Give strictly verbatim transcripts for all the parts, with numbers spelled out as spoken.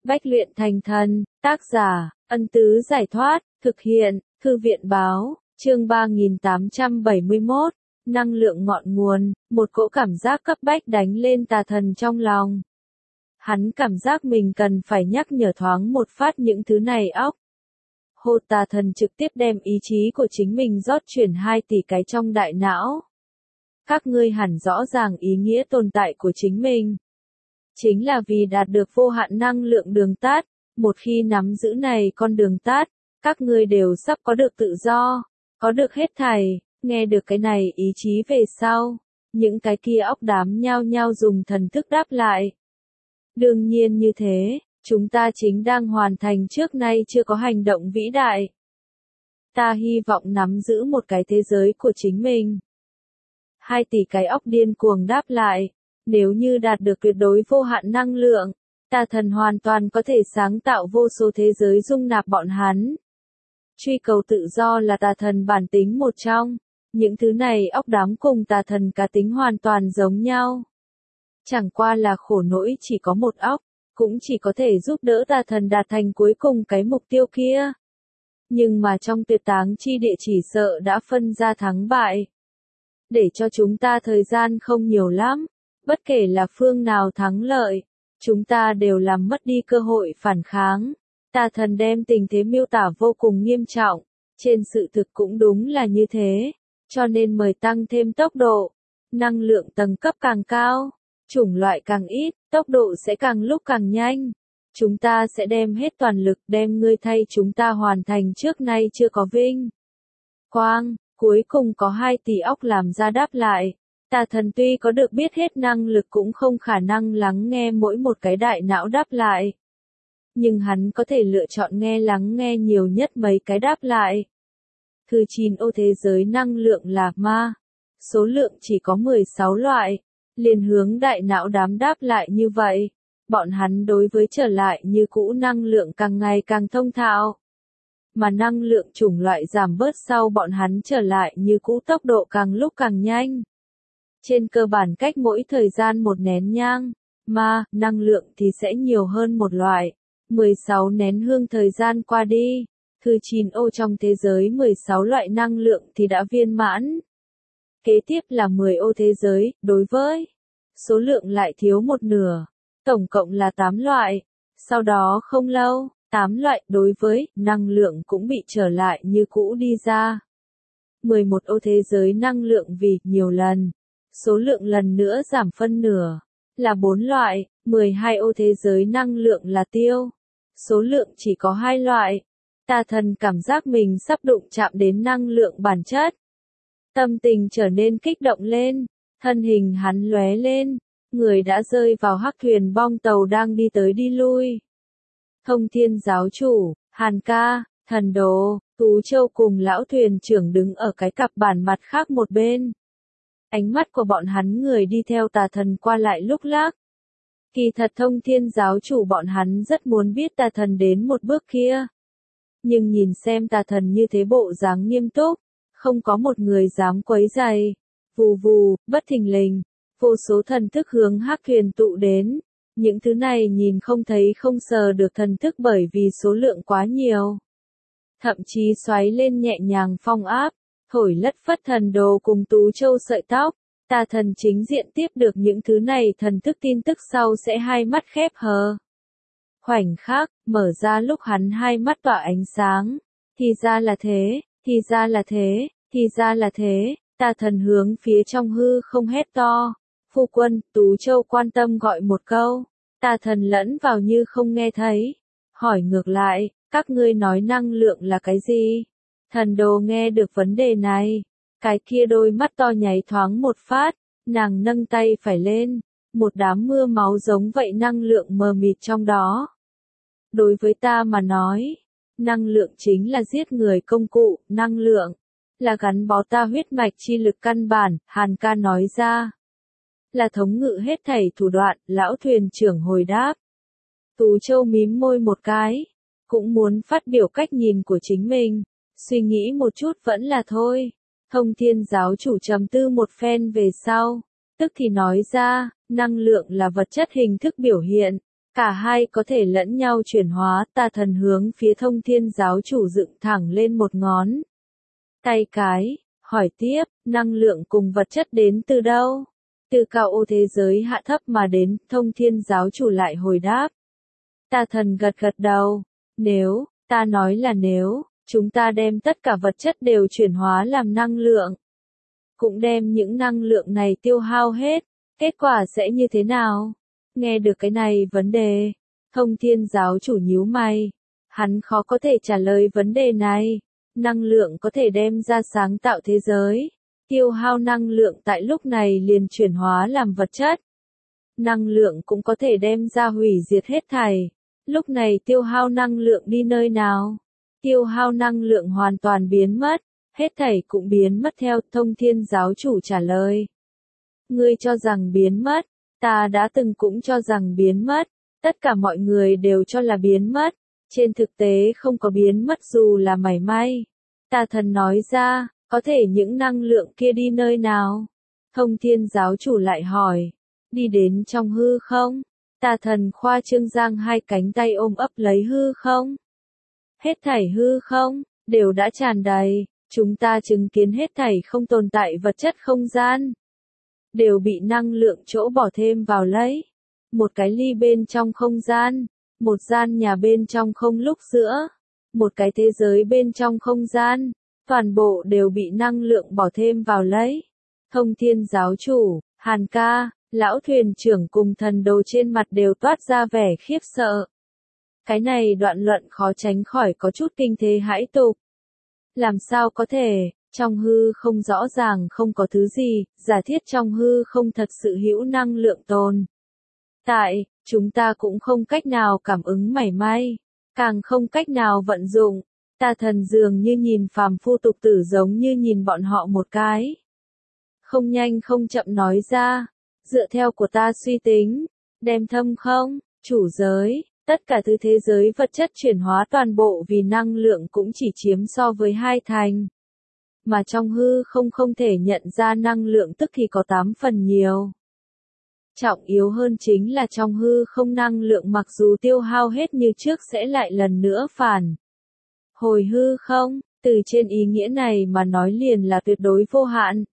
Bách luyện thành thần, tác giả, Ân Tứ Giải Thoát, thực hiện, Thư viện báo, chương ba nghìn tám trăm bảy mươi mốt, năng lượng ngọn nguồn, một cỗ cảm giác cấp bách đánh lên tà thần trong lòng. Hắn cảm giác mình cần phải nhắc nhở thoáng một phát những thứ này óc. Hô tà thần trực tiếp đem ý chí của chính mình rót chuyển hai tỷ cái trong đại não. Các ngươi hẳn rõ ràng ý nghĩa tồn tại của chính mình. Chính là vì đạt được vô hạn năng lượng đường tát, một khi nắm giữ này con đường tát, các ngươi đều sắp có được tự do, có được hết thảy, nghe được cái này ý chí về sau, những cái kia óc đám nhao nhao dùng thần thức đáp lại. Đương nhiên như thế, chúng ta chính đang hoàn thành trước nay chưa có hành động vĩ đại. Ta hy vọng nắm giữ một cái thế giới của chính mình. Hai tỷ cái óc điên cuồng đáp lại. Nếu như đạt được tuyệt đối vô hạn năng lượng, tà thần hoàn toàn có thể sáng tạo vô số thế giới dung nạp bọn hắn. Truy cầu tự do là tà thần bản tính một trong. Những thứ này óc đám cùng tà thần cá tính hoàn toàn giống nhau. Chẳng qua là khổ nỗi chỉ có một óc, cũng chỉ có thể giúp đỡ tà thần đạt thành cuối cùng cái mục tiêu kia. Nhưng mà trong tuyệt táng chi địa chỉ sợ đã phân ra thắng bại. Để cho chúng ta thời gian không nhiều lắm. Bất kể là phương nào thắng lợi, chúng ta đều làm mất đi cơ hội phản kháng. Tà thần đem tình thế miêu tả vô cùng nghiêm trọng, trên sự thực cũng đúng là như thế, cho nên mời tăng thêm tốc độ, năng lượng tầng cấp càng cao, chủng loại càng ít, tốc độ sẽ càng lúc càng nhanh. Chúng ta sẽ đem hết toàn lực đem ngươi thay chúng ta hoàn thành trước nay chưa có vinh quang, cuối cùng có hai tỷ óc làm ra đáp lại. Tà thần tuy có được biết hết năng lực cũng không khả năng lắng nghe mỗi một cái đại não đáp lại. Nhưng hắn có thể lựa chọn nghe lắng nghe nhiều nhất mấy cái đáp lại. Thứ chín ô thế giới năng lượng là ma. Số lượng chỉ có mười sáu loại. Liền hướng đại não đám đáp lại như vậy. Bọn hắn đối với trở lại như cũ năng lượng càng ngày càng thông thạo. Mà năng lượng chủng loại giảm bớt sau bọn hắn trở lại như cũ tốc độ càng lúc càng nhanh. Trên cơ bản cách mỗi thời gian một nén nhang, mà, năng lượng thì sẽ nhiều hơn một loại. mười sáu nén hương thời gian qua đi, thứ chín ô trong thế giới mười sáu loại năng lượng thì đã viên mãn. Kế tiếp là mười ô thế giới, đối với số lượng lại thiếu một nửa, tổng cộng là tám loại. Sau đó không lâu, tám loại đối với năng lượng cũng bị trở lại như cũ đi ra. mười một ô thế giới năng lượng vì nhiều lần. Số lượng lần nữa giảm phân nửa, là bốn loại, mười hai ô thế giới năng lượng là tiêu. Số lượng chỉ có hai loại. Tà thần cảm giác mình sắp đụng chạm đến năng lượng bản chất. Tâm tình trở nên kích động lên, thân hình hắn lóe lên, người đã rơi vào hắc thuyền bong tàu đang đi tới đi lui. Thông Thiên giáo chủ, Hàn Ca, Thần Đồ, Tú Châu cùng lão thuyền trưởng đứng ở cái cặp bản mặt khác một bên. Ánh mắt của bọn hắn người đi theo tà thần qua lại lúc lác. Kỳ thật Thông Thiên giáo chủ bọn hắn rất muốn biết tà thần đến một bước kia. Nhưng nhìn xem tà thần như thế bộ dáng nghiêm túc, không có một người dám quấy rầy. Vù vù, bất thình lình, vô số thần thức hướng hắc thuyền tụ đến. Những thứ này nhìn không thấy không sờ được thần thức bởi vì số lượng quá nhiều. Thậm chí xoáy lên nhẹ nhàng phong áp. Thổi lất phất Thần Đồ cùng Tú Châu sợi tóc, tà thần chính diện tiếp được những thứ này thần thức tin tức sau sẽ hai mắt khép hờ. Khoảnh khắc, mở ra lúc hắn hai mắt tỏa ánh sáng, thì ra là thế, thì ra là thế, thì ra là thế, tà thần hướng phía trong hư không hét to. Phu quân, Tú Châu quan tâm gọi một câu, tà thần lẫn vào như không nghe thấy, hỏi ngược lại, các ngươi nói năng lượng là cái gì? Thần Đồ nghe được vấn đề này, cái kia đôi mắt to nháy thoáng một phát, nàng nâng tay phải lên, một đám mưa máu giống vậy năng lượng mờ mịt trong đó. Đối với ta mà nói, năng lượng chính là giết người công cụ, năng lượng là gắn bó ta huyết mạch chi lực căn bản, Hàn Ca nói ra. Là thống ngự hết thảy thủ đoạn, lão thuyền trưởng hồi đáp. Tú Châu mím môi một cái, cũng muốn phát biểu cách nhìn của chính mình. Suy nghĩ một chút vẫn là thôi. Thông Thiên giáo chủ trầm tư một phen về sau, tức thì nói ra, năng lượng là vật chất hình thức biểu hiện, Cả hai có thể lẫn nhau chuyển hóa, tà thần hướng phía thông thiên giáo chủ dựng thẳng lên một ngón tay cái, hỏi tiếp, năng lượng cùng vật chất đến từ đâu? Từ cao ô thế giới hạ thấp mà đến, thông thiên giáo chủ lại hồi đáp. Tà thần gật gật đầu, nếu, ta nói là nếu, chúng ta đem tất cả vật chất đều chuyển hóa làm năng lượng, cũng đem những năng lượng này tiêu hao hết, kết quả sẽ như thế nào? Nghe được cái này vấn đề, thông thiên giáo chủ nhíu mày, hắn khó có thể trả lời vấn đề này. Năng lượng có thể đem ra sáng tạo thế giới, tiêu hao năng lượng tại lúc này liền chuyển hóa làm vật chất. Năng lượng cũng có thể đem ra hủy diệt hết thảy, lúc này tiêu hao năng lượng đi nơi nào? Tiêu hao năng lượng hoàn toàn biến mất, hết thảy cũng biến mất theo thông thiên giáo chủ trả lời. Ngươi cho rằng biến mất, ta đã từng cũng cho rằng biến mất, tất cả mọi người đều cho là biến mất, trên thực tế không có biến mất dù là mảy may. Tà thần nói ra, có thể những năng lượng kia đi nơi nào? Thông thiên giáo chủ lại hỏi, đi đến trong hư không? Tà thần khoa trương giang hai cánh tay ôm ấp lấy hư không? Hết thảy hư không, đều đã tràn đầy, chúng ta chứng kiến hết thảy không tồn tại vật chất không gian, đều bị năng lượng chỗ bỏ thêm vào lấy. Một cái ly bên trong không gian, một gian nhà bên trong không lúc giữa, một cái thế giới bên trong không gian, toàn bộ đều bị năng lượng bỏ thêm vào lấy. Thông thiên giáo chủ, Hàn ca, lão thuyền trưởng cùng thần đồ trên mặt đều toát ra vẻ khiếp sợ. Cái này đoạn luận khó tránh khỏi có chút kinh thế hãi tục. Làm sao có thể, trong hư không rõ ràng không có thứ gì, giả thiết trong hư không thật sự hữu năng lượng tồn tại, chúng ta cũng không cách nào cảm ứng mảy may, càng không cách nào vận dụng. Tà thần dường như nhìn phàm phu tục tử giống như nhìn bọn họ một cái. Không nhanh không chậm nói ra, dựa theo của ta suy tính, đem thâm không, chủ giới, tất cả thứ thế giới vật chất chuyển hóa toàn bộ vì năng lượng cũng chỉ chiếm so với hai thành. Mà trong hư không không thể nhận ra năng lượng tức thì có tám phần nhiều. Trọng yếu hơn chính là trong hư không năng lượng mặc dù tiêu hao hết như trước sẽ lại lần nữa phản hồi hư không, từ trên ý nghĩa này mà nói liền là tuyệt đối vô hạn.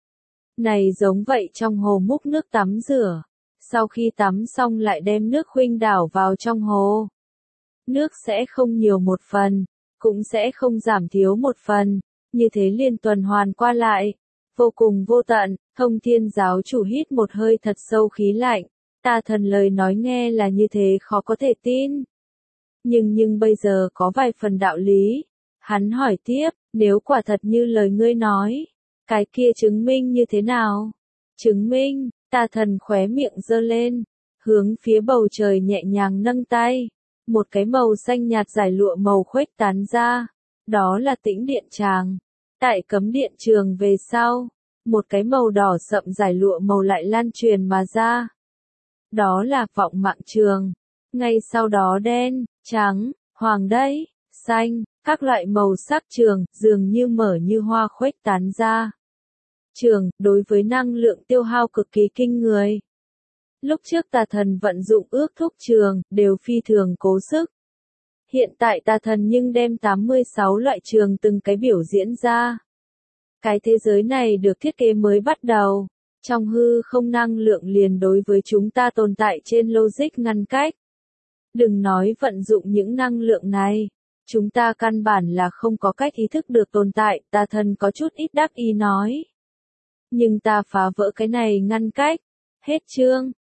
Này giống vậy trong hồ múc nước tắm rửa, sau khi tắm xong lại đem nước khuynh đảo vào trong hồ. Nước sẽ không nhiều một phần, cũng sẽ không giảm thiếu một phần, như thế liên tuần hoàn qua lại, vô cùng vô tận. Thông thiên giáo chủ hít một hơi thật sâu khí lạnh, tà thần lời nói nghe là như thế khó có thể tin. Nhưng nhưng bây giờ có vài phần đạo lý. Hắn hỏi tiếp, nếu quả thật như lời ngươi nói, cái kia chứng minh như thế nào? Chứng minh, tà thần khóe miệng giơ lên, hướng phía bầu trời nhẹ nhàng nâng tay. Một cái màu xanh nhạt giải lụa màu khuếch tán ra, đó là tĩnh điện tràng. Tại cấm điện trường về sau, một cái màu đỏ sậm giải lụa màu lại lan truyền mà ra. Đó là vọng mạng trường. Ngay sau đó đen, trắng, hoàng đấy, xanh, các loại màu sắc trường, dường như mở như hoa khuếch tán ra. Trường, đối với năng lượng tiêu hao cực kỳ kinh người. Lúc trước tà thần vận dụng ước thúc trường, đều phi thường cố sức. Hiện tại tà thần nhưng đem tám mươi sáu loại trường từng cái biểu diễn ra. Cái thế giới này được thiết kế mới bắt đầu. Trong hư không năng lượng liền đối với chúng ta tồn tại trên logic ngăn cách. Đừng nói vận dụng những năng lượng này. Chúng ta căn bản là không có cách ý thức được tồn tại, tà thần có chút ít đắc ý nói. Nhưng ta phá vỡ cái này ngăn cách. Hết chương.